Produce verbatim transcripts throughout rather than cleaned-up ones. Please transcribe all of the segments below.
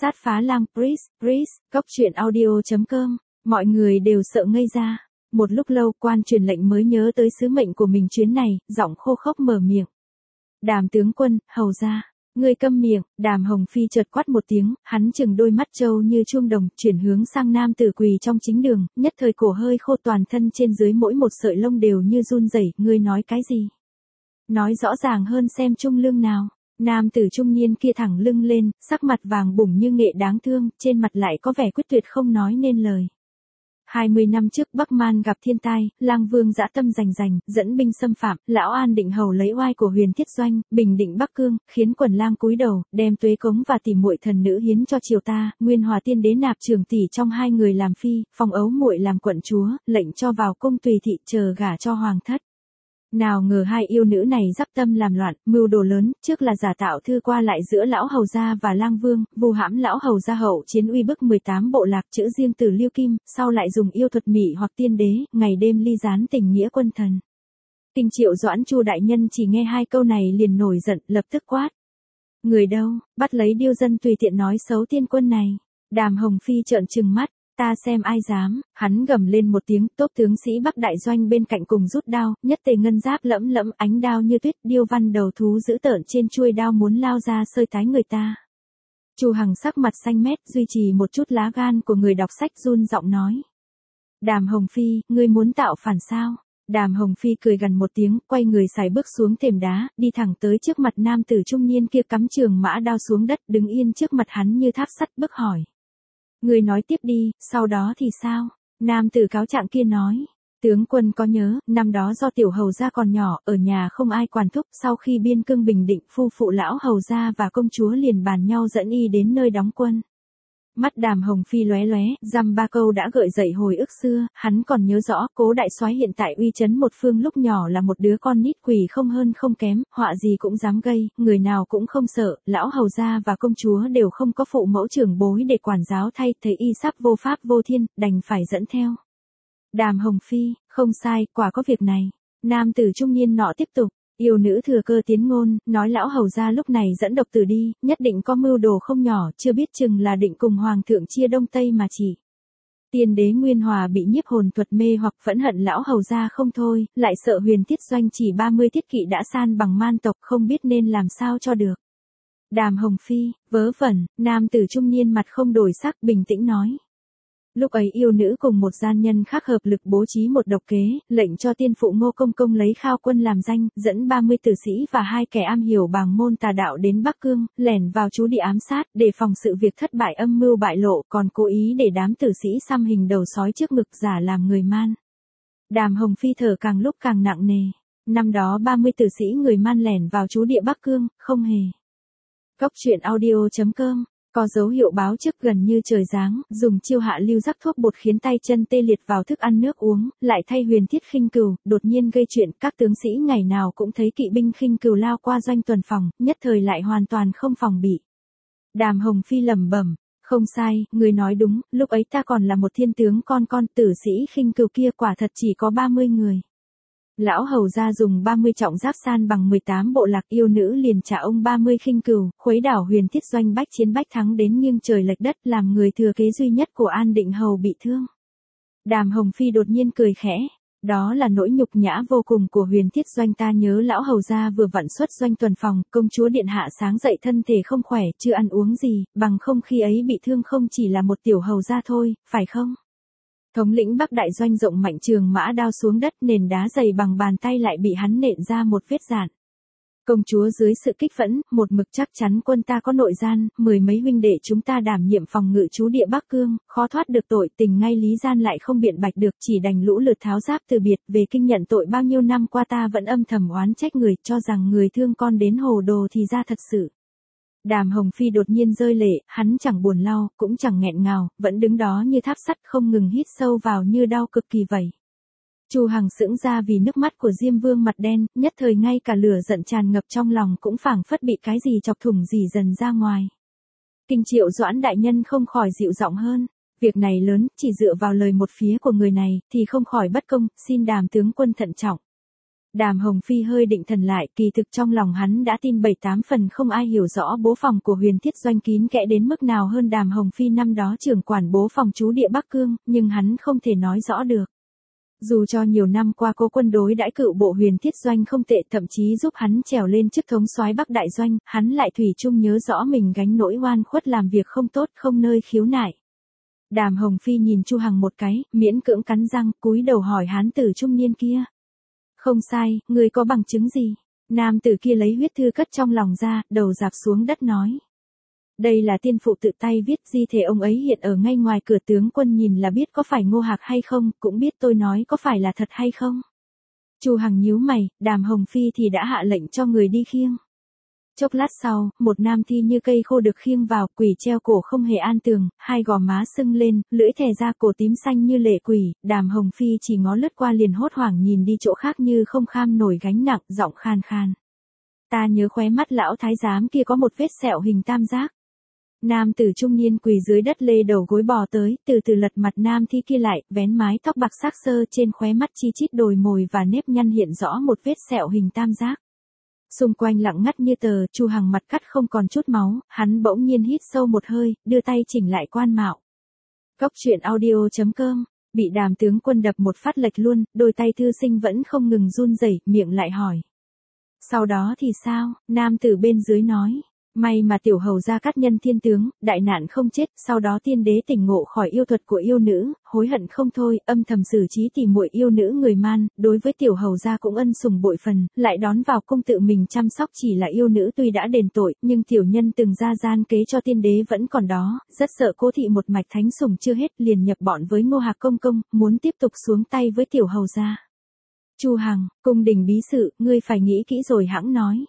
Sát phá lang Pris, Pris, góc truyện audio.com, mọi người đều sợ ngây ra. Một lúc lâu quan truyền lệnh mới nhớ tới sứ mệnh của mình chuyến này, giọng khô khốc mở miệng. Đàm tướng quân, hầu ra. Ngươi câm miệng, Đàm Hồng Phi chợt quát một tiếng, hắn chừng đôi mắt trâu như chuông đồng, chuyển hướng sang nam tử quỳ trong chính đường, nhất thời cổ hơi khô toàn thân trên dưới mỗi một sợi lông đều như run rẩy, ngươi nói cái gì? Nói rõ ràng hơn xem trung lương nào. Nam tử trung niên kia thẳng lưng lên, sắc mặt vàng bủng như nghệ đáng thương, trên mặt lại có vẻ quyết tuyệt không nói nên lời. hai mươi năm trước Bắc Man gặp thiên tai, Lang Vương dã tâm rành rành, dẫn binh xâm phạm, lão An Định Hầu lấy oai của Huyền Thiết Doanh, bình định Bắc Cương, khiến quần lang cúi đầu, đem Tuế Cống và tỷ muội thần nữ hiến cho triều ta, Nguyên Hòa tiên đế nạp trưởng tỷ trong hai người làm phi, Phong Ấu muội làm quận chúa, lệnh cho vào cung tùy thị chờ gả cho hoàng thất. Nào ngờ hai yêu nữ này dắp tâm làm loạn, mưu đồ lớn, trước là giả tạo thư qua lại giữa lão hầu gia và Lang Vương, vu hãm lão hầu gia hậu chiến uy bức mười tám bộ lạc chữ riêng từ Liêu Kim, sau lại dùng yêu thuật mị hoặc tiên đế, ngày đêm ly gián tình nghĩa quân thần. Kinh Triệu Doãn Chu đại nhân chỉ nghe hai câu này liền nổi giận, lập tức quát. Người đâu, bắt lấy điêu dân tùy tiện nói xấu tiên quân này. Đàm Hồng Phi trợn trừng mắt. Ta xem ai dám, hắn gầm lên một tiếng, tốp tướng sĩ Bắc đại doanh bên cạnh cùng rút đao, nhất tề ngân giáp lẫm lẫm ánh đao như tuyết, điêu văn đầu thú dữ tợn trên chuôi đao muốn lao ra sơi tái người ta. Chu Hằng sắc mặt xanh mét, duy trì một chút lá gan của người đọc sách run giọng nói. Đàm Hồng Phi, ngươi muốn tạo phản sao? Đàm Hồng Phi cười gần một tiếng, quay người sải bước xuống thềm đá, đi thẳng tới trước mặt nam tử trung niên kia cắm trường mã đao xuống đất, đứng yên trước mặt hắn như tháp sắt bức hỏi. Người nói tiếp đi, sau đó thì sao? Nam tử cáo trạng kia nói. Tướng quân có nhớ, năm đó do tiểu hầu gia còn nhỏ, ở nhà không ai quản thúc, sau khi biên cương bình định, phu phụ lão hầu gia và công chúa liền bàn nhau dẫn y đến nơi đóng quân. Mắt Đàm Hồng Phi lóe lóe, dăm ba câu đã gợi dậy hồi ức xưa, hắn còn nhớ rõ, Cố đại soái hiện tại uy chấn một phương lúc nhỏ là một đứa con nít quỷ không hơn không kém, họa gì cũng dám gây, người nào cũng không sợ, lão hầu gia và công chúa đều không có phụ mẫu trưởng bối để quản giáo thay, thấy y sắp vô pháp vô thiên, đành phải dẫn theo. Đàm Hồng Phi, không sai, quả có việc này. Nam tử trung niên nọ tiếp tục. Yêu nữ thừa cơ tiến ngôn, nói lão hầu gia lúc này dẫn độc tử đi, nhất định có mưu đồ không nhỏ, chưa biết chừng là định cùng hoàng thượng chia đông tây mà chỉ. Tiên đế Nguyên Hòa bị nhiếp hồn thuật mê hoặc phẫn hận lão hầu gia không thôi, lại sợ Huyền Thiết Doanh chỉ ba mươi thiết kỵ đã san bằng man tộc, không biết nên làm sao cho được. Đàm Hồng Phi, vớ vẩn, nam tử trung niên mặt không đổi sắc, bình tĩnh nói. Lúc ấy yêu nữ cùng một gian nhân khác hợp lực bố trí một độc kế, lệnh cho tiên phụ Ngô Công Công lấy Khao Quân làm danh, dẫn ba mươi tử sĩ và hai kẻ am hiểu bàng môn tà đạo đến Bắc Cương, lẻn vào trú địa ám sát, để phòng sự việc thất bại âm mưu bại lộ, còn cố ý để đám tử sĩ xăm hình đầu sói trước ngực giả làm người man. Đàm Hồng Phi thở càng lúc càng nặng nề. Năm đó ba mươi tử sĩ người man lẻn vào trú địa Bắc Cương, không hề. Góc truyện audio.com có dấu hiệu báo trước gần như trời giáng, dùng chiêu hạ lưu rắc thuốc bột khiến tay chân tê liệt vào thức ăn nước uống, lại thay Huyền Thiết khinh cừu, đột nhiên gây chuyện, các tướng sĩ ngày nào cũng thấy kỵ binh khinh cừu lao qua doanh tuần phòng, nhất thời lại hoàn toàn không phòng bị. Đàm Hồng Phi lẩm bẩm, không sai, người nói đúng, lúc ấy ta còn là một thiên tướng con con, tử sĩ khinh cừu kia quả thật chỉ có ba mươi người. Lão hầu gia dùng ba mươi trọng giáp san bằng mười tám bộ lạc, yêu nữ liền trả ông ba mươi khinh cừu, khuấy đảo Huyền Thiết Doanh bách chiến bách thắng đến nghiêng trời lệch đất, làm người thừa kế duy nhất của An Định Hầu bị thương. Đàm Hồng Phi đột nhiên cười khẽ. Đó là nỗi nhục nhã vô cùng của Huyền Thiết Doanh, ta nhớ lão hầu gia vừa vặn xuất doanh tuần phòng, công chúa điện hạ sáng dậy thân thể không khỏe, chưa ăn uống gì, bằng không khi ấy bị thương không chỉ là một tiểu hầu gia thôi, phải không? Thống lĩnh Bắc đại doanh rộng mạnh trường mã đao xuống đất, nền đá dày bằng bàn tay lại bị hắn nện ra một vết rạn. Công chúa dưới sự kích phẫn, một mực chắc chắn quân ta có nội gian, mười mấy huynh đệ chúng ta đảm nhiệm phòng ngự trú địa Bắc Cương, khó thoát được tội tình, ngay lý gian lại không biện bạch được, chỉ đành lũ lượt tháo giáp từ biệt, về kinh nhận tội. Bao nhiêu năm qua ta vẫn âm thầm oán trách người, cho rằng người thương con đến hồ đồ thì ra thật sự. Đàm Hồng Phi đột nhiên rơi lệ, hắn chẳng buồn lau, cũng chẳng nghẹn ngào, vẫn đứng đó như tháp sắt, không ngừng hít sâu vào như đau cực kỳ vậy. Chu Hằng sững ra vì nước mắt của Diêm Vương mặt đen, nhất thời ngay cả lửa giận tràn ngập trong lòng cũng phảng phất bị cái gì chọc thủng rỉ dần ra ngoài. Kinh Triệu Doãn đại nhân không khỏi dịu giọng hơn, việc này lớn, chỉ dựa vào lời một phía của người này thì không khỏi bất công, xin Đàm tướng quân thận trọng. Đàm Hồng Phi hơi định thần lại, kỳ thực trong lòng hắn đã tin bảy tám phần không ai hiểu rõ bố phòng của Huyền Thiết Doanh kín kẽ đến mức nào hơn Đàm Hồng Phi năm đó trưởng quản bố phòng trú địa Bắc Cương, nhưng hắn không thể nói rõ được. Dù cho nhiều năm qua Cố Quân đối đãi cựu bộ Huyền Thiết Doanh không tệ, thậm chí giúp hắn trèo lên chức thống soái Bắc Đại Doanh, hắn lại thủy chung nhớ rõ mình gánh nỗi oan khuất làm việc không tốt, không nơi khiếu nại. Đàm Hồng Phi nhìn Chu Hằng một cái, miễn cưỡng cắn răng, cúi đầu hỏi hán tử trung niên kia. Không sai, ngươi có bằng chứng gì? Nam tử kia lấy huyết thư cất trong lòng ra, đầu dạp xuống đất nói. Đây là tiên phụ tự tay viết, di thể ông ấy hiện ở ngay ngoài cửa, tướng quân nhìn là biết có phải Ngô Hạc hay không, cũng biết tôi nói có phải là thật hay không. Chu Hằng nhíu mày, Đàm Hồng Phi thì đã hạ lệnh cho người đi khiêng. Chốc lát sau, một nam thi như cây khô được khiêng vào, quỷ treo cổ không hề an tường, hai gò má sưng lên, lưỡi thè ra, cổ tím xanh như lệ quỷ. Đàm Hồng Phi chỉ ngó lướt qua liền hốt hoảng nhìn đi chỗ khác như không kham nổi gánh nặng, giọng khan khan. Ta nhớ khóe mắt lão thái giám kia có một vết sẹo hình tam giác. Nam tử trung niên quỳ dưới đất lê đầu gối bò tới, từ từ lật mặt nam thi kia lại, vén mái tóc bạc xác sơ, trên khóe mắt chi chít đồi mồi và nếp nhăn hiện rõ một vết sẹo hình tam giác. Xung quanh lặng ngắt như tờ, Chu Hằng mặt cắt không còn chút máu, hắn bỗng nhiên hít sâu một hơi, đưa tay chỉnh lại quan mạo. Cốc truyện audio chấm com, bị Đàm tướng quân đập một phát lệch luôn, đôi tay thư sinh vẫn không ngừng run rẩy, miệng lại hỏi. Sau đó thì sao? Nam tử bên dưới nói. May mà tiểu hầu gia cát nhân thiên tướng, đại nạn không chết, sau đó tiên đế tỉnh ngộ khỏi yêu thuật của yêu nữ, hối hận không thôi, âm thầm xử trí tỉ muội yêu nữ người man, đối với tiểu hầu gia cũng ân sủng bội phần, lại đón vào cung tự mình chăm sóc. Chỉ là yêu nữ tuy đã đền tội, nhưng tiểu nhân từng ra gian kế cho tiên đế vẫn còn đó, rất sợ Cố thị một mạch thánh sủng chưa hết, liền nhập bọn với Ngô Hạc công công, muốn tiếp tục xuống tay với tiểu hầu gia. Chu Hằng, cung đình bí sự, ngươi phải nghĩ kỹ rồi hãng nói.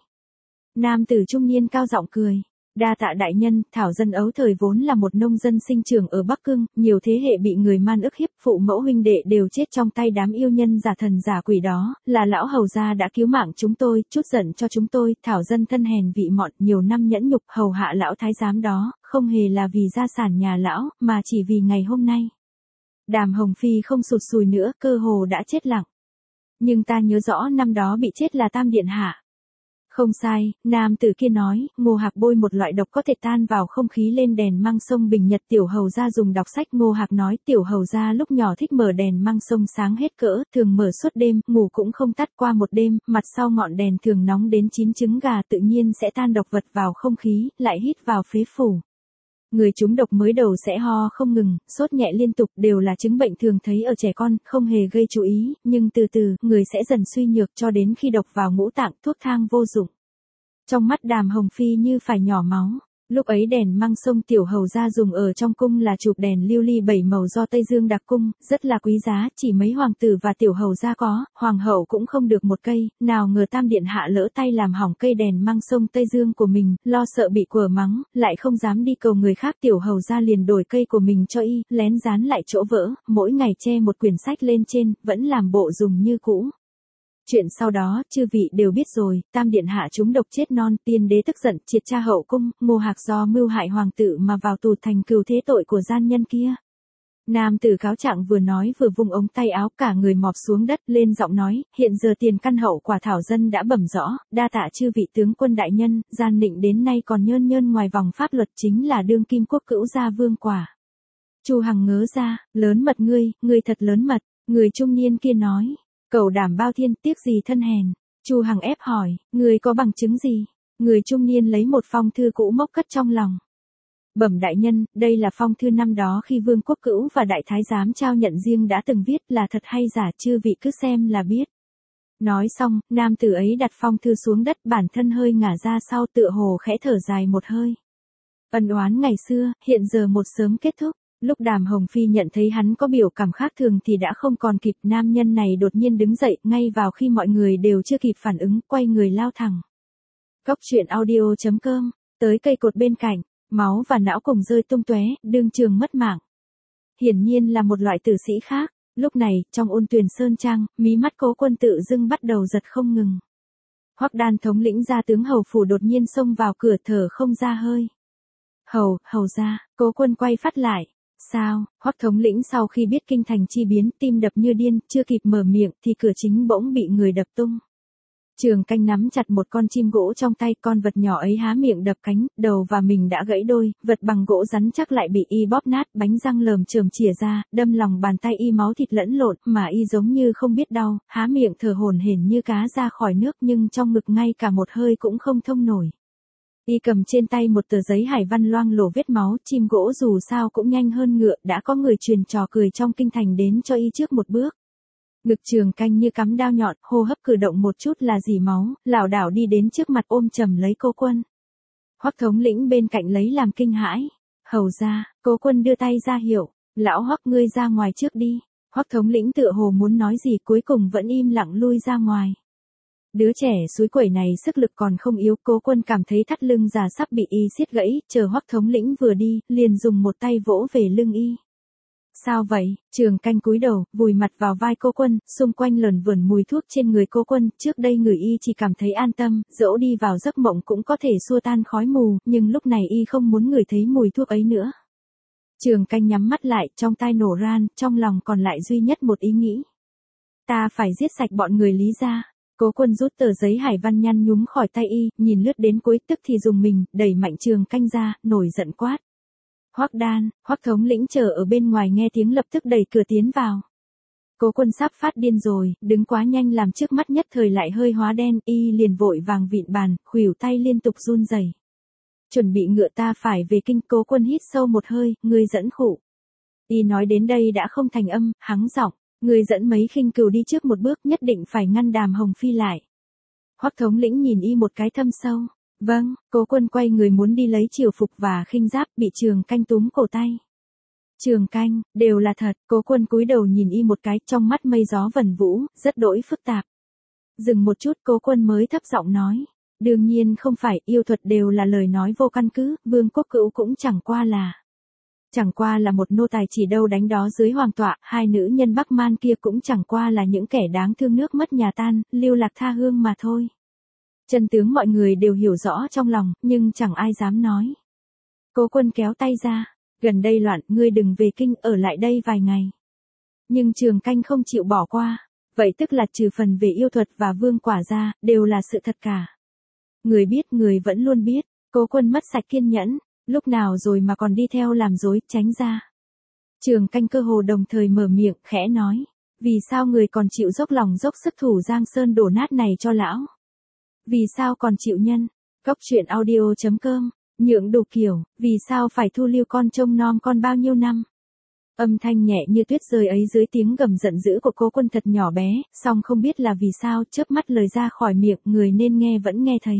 Nam tử trung niên cao giọng cười. Đa tạ đại nhân, thảo dân ấu thời vốn là một nông dân sinh trưởng ở Bắc Cương, nhiều thế hệ bị người man ức hiếp, phụ mẫu huynh đệ đều chết trong tay đám yêu nhân giả thần giả quỷ đó, là lão hầu gia đã cứu mạng chúng tôi, chút giận cho chúng tôi, thảo dân thân hèn vị mọn, nhiều năm nhẫn nhục hầu hạ lão thái giám đó, không hề là vì gia sản nhà lão, mà chỉ vì ngày hôm nay. Đàm Hồng Phi không sụt sùi nữa, cơ hồ đã chết lặng. Nhưng ta nhớ rõ năm đó bị chết là Tam điện hạ. Không sai, nam tử kia nói, Ngô Hạc bôi một loại độc có thể tan vào không khí lên đèn măng sông Bình Nhật. Tiểu hầu gia dùng đọc sách. Ngô Hạc nói tiểu hầu gia lúc nhỏ thích mở đèn măng sông sáng hết cỡ, thường mở suốt đêm, ngủ cũng không tắt. Qua một đêm, mặt sau ngọn đèn thường nóng đến chín trứng gà, tự nhiên sẽ tan độc vật vào không khí, lại hít vào phế phủ. Người trúng độc mới đầu sẽ ho không ngừng, sốt nhẹ liên tục, đều là chứng bệnh thường thấy ở trẻ con, không hề gây chú ý, nhưng từ từ, người sẽ dần suy nhược cho đến khi độc vào ngũ tạng, thuốc thang vô dụng. Trong mắt Đàm Hồng Phi như phải nhỏ máu. Lúc ấy đèn măng sông tiểu hầu gia dùng ở trong cung là chụp đèn lưu ly bảy màu do Tây Dương đặc cung, rất là quý giá, chỉ mấy hoàng tử và tiểu hầu gia có, hoàng hậu cũng không được một cây, nào ngờ Tam điện hạ lỡ tay làm hỏng cây đèn măng sông Tây Dương của mình, lo sợ bị quở mắng, lại không dám đi cầu người khác, tiểu hầu gia liền đổi cây của mình cho y, lén dán lại chỗ vỡ, mỗi ngày che một quyển sách lên trên, vẫn làm bộ dùng như cũ. Chuyện sau đó, chư vị đều biết rồi, Tam điện hạ trúng độc chết non, tiên đế tức giận, triệt tra hậu cung, Ngô Hạc do mưu hại hoàng tử mà vào tù thành cừu thế tội của gian nhân kia. Nam tử cáo trạng vừa nói vừa vung ống tay áo, cả người mọp xuống đất, lên giọng nói, hiện giờ tiền căn hậu quả thảo dân đã bẩm rõ, đa tạ chư vị tướng quân đại nhân, gian nịnh đến nay còn nhơn nhơn ngoài vòng pháp luật chính là đương kim quốc cữu gia vương quả. Chu Hằng ngớ ra, lớn mật ngươi, ngươi thật lớn mật, người trung niên kia nói. Cầu đảm bao thiên, tiếc gì thân hèn. Chu Hằng ép hỏi, người có bằng chứng gì? Người trung niên lấy một phong thư cũ mốc cất trong lòng. Bẩm đại nhân, đây là phong thư năm đó khi Vương Quốc Cữu và Đại Thái Giám trao nhận riêng đã từng viết, là thật hay giả chư vị cứ xem là biết. Nói xong, nam tử ấy đặt phong thư xuống đất, bản thân hơi ngả ra sau, tựa hồ khẽ thở dài một hơi. Ân oán ngày xưa, hiện giờ một sớm kết thúc. Lúc Đàm Hồng Phi nhận thấy hắn có biểu cảm khác thường thì đã không còn kịp, nam nhân này đột nhiên đứng dậy, ngay vào khi mọi người đều chưa kịp phản ứng, quay người lao thẳng. Cốc truyện audio chấm com, tới cây cột bên cạnh, máu và não cùng rơi tung tóe, đương trường mất mạng. Hiển nhiên là một loại tử sĩ khác. Lúc này, trong Ôn Tuyền Sơn Trang, mí mắt Cố Quân tự dưng bắt đầu giật không ngừng. Hoắc Đan thống lĩnh gia tướng hầu phủ đột nhiên xông vào cửa, thở không ra hơi. Hầu, hầu gia, Cố Quân quay phát lại. Sao? Hoắc thống lĩnh sau khi biết kinh thành chi biến, tim đập như điên, chưa kịp mở miệng thì cửa chính bỗng bị người đập tung. Trường Canh nắm chặt một con chim gỗ trong tay, con vật nhỏ ấy há miệng đập cánh, đầu và mình đã gãy đôi, vật bằng gỗ rắn chắc lại bị y bóp nát, bánh răng lởm chởm chìa ra, đâm lòng bàn tay y máu thịt lẫn lộn, mà y giống như không biết đau, há miệng thở hổn hển như cá ra khỏi nước, nhưng trong ngực ngay cả một hơi cũng không thông nổi. Y cầm trên tay một tờ giấy hải văn loang lổ vết máu, chim gỗ dù sao cũng nhanh hơn ngựa, đã có người truyền trò cười trong kinh thành đến cho y trước một bước. Ngực Trường Canh như cắm đao nhọn, hô hấp cử động một chút là dỉ máu, lảo đảo đi đến trước mặt ôm chầm lấy Cố Quân. Hoắc thống lĩnh bên cạnh lấy làm kinh hãi. Hầu ra, Cố Quân đưa tay ra hiệu, lão Hoắc ngươi ra ngoài trước đi. Hoắc thống lĩnh tựa hồ muốn nói gì cuối cùng vẫn im lặng lui ra ngoài. Đứa trẻ suối quẩy này sức lực còn không yếu, Cố Quân cảm thấy thắt lưng già sắp bị y siết gãy, chờ Hoắc thống lĩnh vừa đi, liền dùng một tay vỗ về lưng y. Sao vậy? Trường Canh cúi đầu, vùi mặt vào vai Cố Quân, xung quanh lờn vờn mùi thuốc trên người Cố Quân, trước đây người y chỉ cảm thấy an tâm, dẫu đi vào giấc mộng cũng có thể xua tan khói mù, nhưng lúc này y không muốn ngửi thấy mùi thuốc ấy nữa. Trường Canh nhắm mắt lại, trong tai nổ ran, trong lòng còn lại duy nhất một ý nghĩ. Ta phải giết sạch bọn người Lý gia. Cố Quân rút tờ giấy hải văn nhăn nhúm khỏi tay y, nhìn lướt đến cuối tức thì dùng mình, đẩy mạnh Trường Canh ra, nổi giận quát. Hoắc Đan, Hoắc thống lĩnh chờ ở bên ngoài nghe tiếng lập tức đẩy cửa tiến vào. Cố Quân sắp phát điên rồi, đứng quá nhanh làm trước mắt nhất thời lại hơi hóa đen, y liền vội vàng vịn bàn, khuỷu tay liên tục run rẩy. Chuẩn bị ngựa ta phải về kinh. Cố Quân hít sâu một hơi, ngươi dẫn khụ. Y nói đến đây đã không thành âm, hắng giọng, ngươi dẫn mấy khinh cừu đi trước một bước, nhất định phải ngăn Đàm Hồng Phi lại. Hoắc thống lĩnh nhìn y một cái thâm sâu. Vâng, Cố Quân quay người muốn đi lấy triều phục và khinh giáp, bị Trường Canh túm cổ tay. Trường Canh, đều là thật. Cố Quân cúi đầu nhìn y một cái, trong mắt mây gió vần vũ, rất đỗi phức tạp. Dừng một chút, Cố Quân mới thấp giọng nói. Đương nhiên không phải, yêu thuật đều là lời nói vô căn cứ, Vương Quốc Cữu cũng chẳng qua là. Chẳng qua là một nô tài chỉ đâu đánh đó dưới hoàng tọa, hai nữ nhân Bắc Man kia cũng chẳng qua là những kẻ đáng thương nước mất nhà tan, lưu lạc tha hương mà thôi. Chân tướng mọi người đều hiểu rõ trong lòng, nhưng chẳng ai dám nói. Cố Quân kéo tay ra, gần đây loạn, ngươi đừng về kinh, ở lại đây vài ngày. Nhưng Trường Canh không chịu bỏ qua, vậy tức là trừ phần về yêu thuật và vương quả ra, đều là sự thật cả. Người biết người vẫn luôn biết, Cố Quân mất sạch kiên nhẫn, lúc nào rồi mà còn đi theo làm dối, tránh ra. Trường Canh cơ hồ đồng thời mở miệng, khẽ nói, vì sao người còn chịu dốc lòng dốc sức thủ Giang Sơn đổ nát này cho lão? Vì sao còn chịu nhân? Cốc truyện audio chấm com, nhượng đủ kiểu, vì sao phải thu lưu con trông nom con bao nhiêu năm? Âm thanh nhẹ như tuyết rơi ấy dưới tiếng gầm giận dữ của Cố Quân thật nhỏ bé, song không biết là vì sao, chớp mắt lời ra khỏi miệng, người nên nghe vẫn nghe thấy.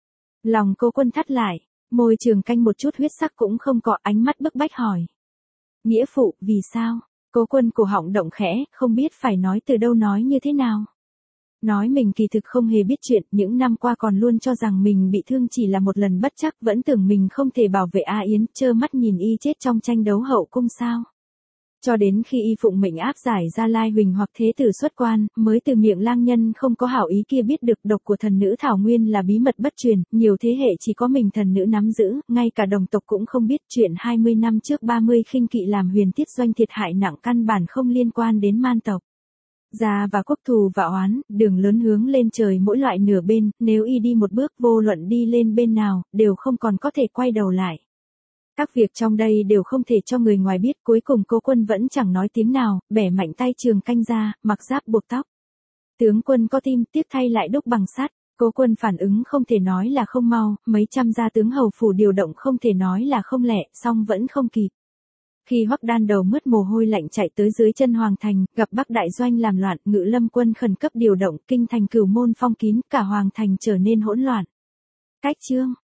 Lòng Cố Quân thắt lại, môi Trường Canh một chút huyết sắc cũng không có, ánh mắt bức bách hỏi. Nghĩa phụ, vì sao? Cố Quân cổ họng động khẽ, không biết phải nói từ đâu nói như thế nào. Nói mình kỳ thực không hề biết chuyện, những năm qua còn luôn cho rằng mình bị thương chỉ là một lần bất chắc, vẫn tưởng mình không thể bảo vệ A Yến, trơ mắt nhìn y chết trong tranh đấu hậu cung sao. Cho đến khi y phụng mệnh áp giải Gia Lai Huỳnh hoặc Thế Tử xuất quan, mới từ miệng lang nhân không có hảo ý kia biết được độc của thần nữ Thảo Nguyên là bí mật bất truyền, nhiều thế hệ chỉ có mình thần nữ nắm giữ, ngay cả đồng tộc cũng không biết. Chuyện hai mươi năm trước ba mươi khinh kỵ làm Huyền Tiết Doanh thiệt hại nặng căn bản không liên quan đến man tộc. Gia và quốc thù và oán, đường lớn hướng lên trời mỗi loại nửa bên, nếu y đi một bước vô luận đi lên bên nào, đều không còn có thể quay đầu lại. Các việc trong đây đều không thể cho người ngoài biết, cuối cùng Cố Quân vẫn chẳng nói tiếng nào, bẻ mạnh tay Trường Canh ra, mặc giáp buộc tóc. Tướng quân có tim, tiếc thay lại đúc bằng sắt. Cố Quân phản ứng không thể nói là không mau, mấy trăm gia tướng hầu phủ điều động không thể nói là không lẹ, song vẫn không kịp. Khi Hoắc Đan đầu mứt mồ hôi lạnh chạy tới dưới chân Hoàng Thành, gặp Bắc Đại Doanh làm loạn, Ngự Lâm quân khẩn cấp điều động, kinh thành Cửu Môn phong kín, cả Hoàng Thành trở nên hỗn loạn. Cách chương